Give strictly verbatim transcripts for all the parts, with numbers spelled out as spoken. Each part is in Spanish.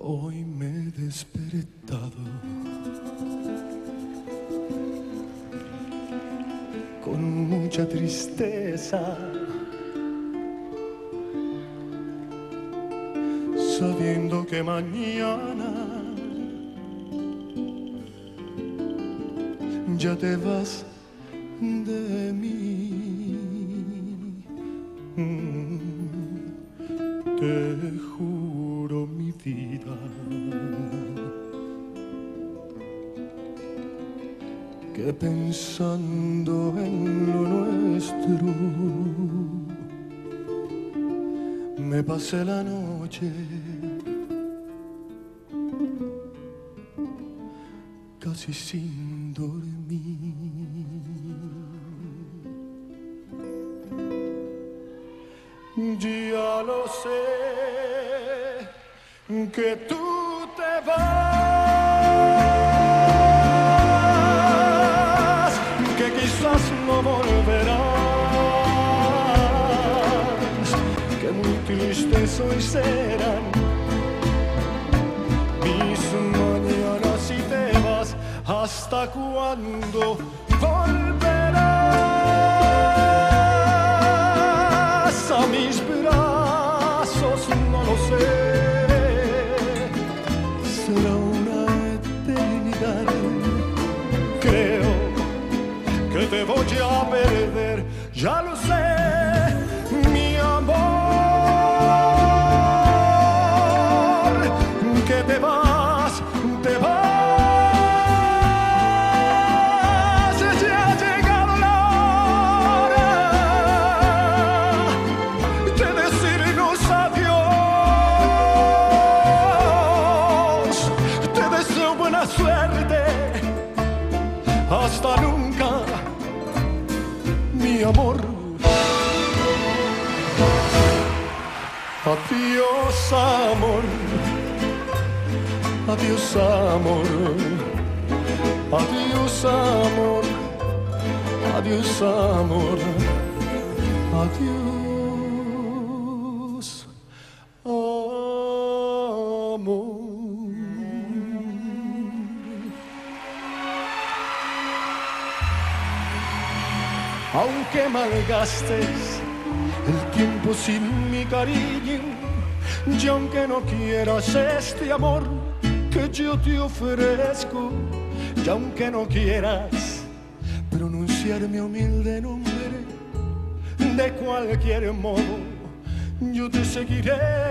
Hoy me he despertado con mucha tristeza, sabiendo que mañana ya te vas de mí. Te juro mi vida que pensando en lo nuestro me pasé la noche casi sin dormir. Ya lo sé que tú te vas, que quizás no volverás, que muy tristes hoy serán mis mañanas si te vas. ¿Hasta cuándo volverás a mis brazos? No lo sé. Será una eternidad. Creo que te voy a perder. Ya lo sé, mi amor, que te vas, te vas. Hasta nunca, mi amor. Adiós, amor. Adiós, amor. Adiós, amor. Adiós, amor. Adiós, amor. Aunque malgastes el tiempo sin mi cariño, y aunque no quieras este amor que yo te ofrezco, y aunque no quieras pronunciar mi humilde nombre, de cualquier modo yo te seguiré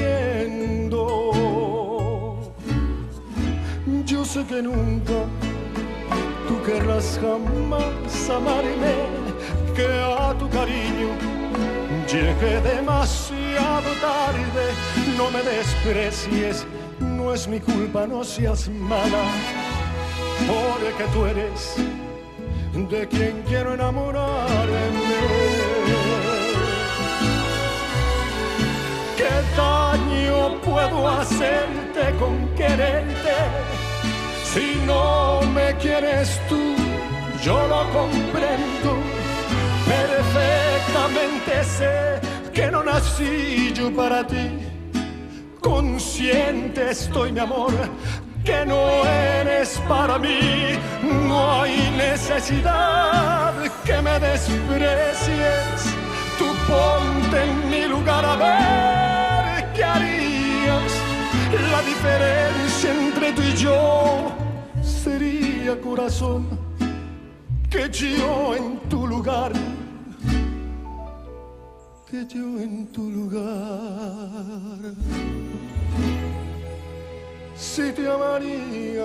queriendo. Yo sé que nunca tú querrás jamás amarme, que a tu cariño llegué demasiado tarde. No me desprecies, no es mi culpa, no seas mala, porque tú eres de quien quiero enamorarme. ¿Qué daño puedo hacerte con quererte? Si no me quieres tú, yo lo comprendo. Perfectamente sé que no nací yo para ti. Consciente estoy, mi amor, que no eres para mí. No hay necesidad que me desprecies. Tú ponte en mi lugar a ver qué harías. La diferencia entre tú y yo sería, corazón, que yo en tu lugar, que yo en tu lugar, sí te amaría.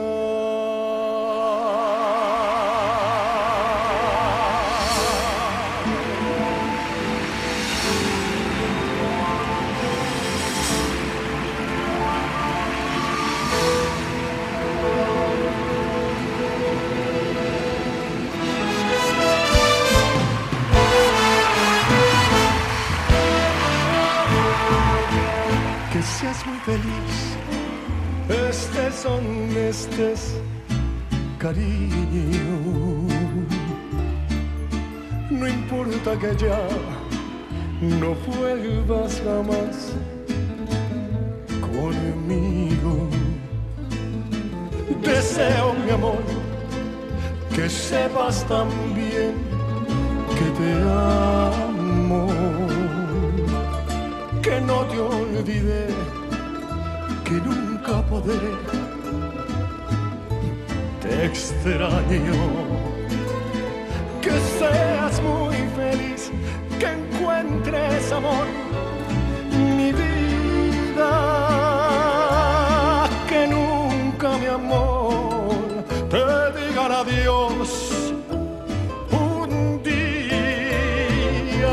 Que seas muy feliz, estés donde estés, cariño. No importa que ya no vuelvas jamás conmigo. Deseo, mi amor, que sepas también que te amo, que no te olvidé, que nunca podré. Te extraño, que seas muy feliz, que encuentres amor, mi vida, que nunca, mi amor, te digan adiós un día.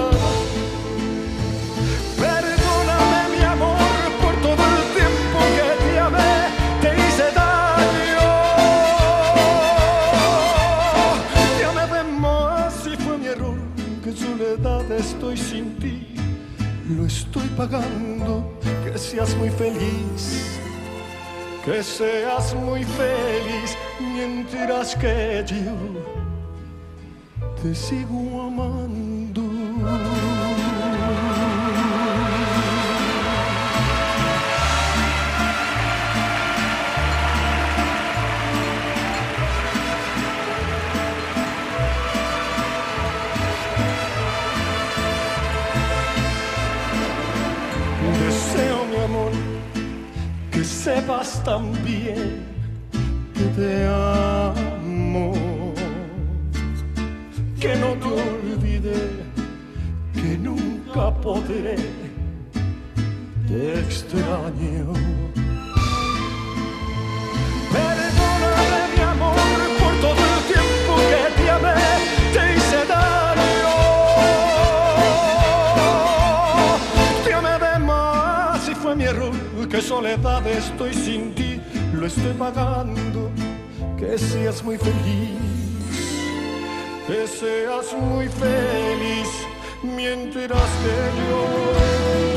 Perdóname, mi amor, por todo el tiempo que te amé, te hice daño. Te amé de más y fue mi error, que en soledad estoy sin ti. Lo estoy pagando, que seas muy feliz, que seas muy feliz, mientras que yo te sigo amando. Deseo, mi amor, que sepas también que te amo, que no te olvidé, que nunca podré. Te extraño. Perdóname, mi amor, por todo el tiempo que te amé, te hice daño. Te amé de más y fue mi error, que soledad estoy sin ti. Lo estoy pagando, que seas muy feliz, que seas muy feliz, mientras que yo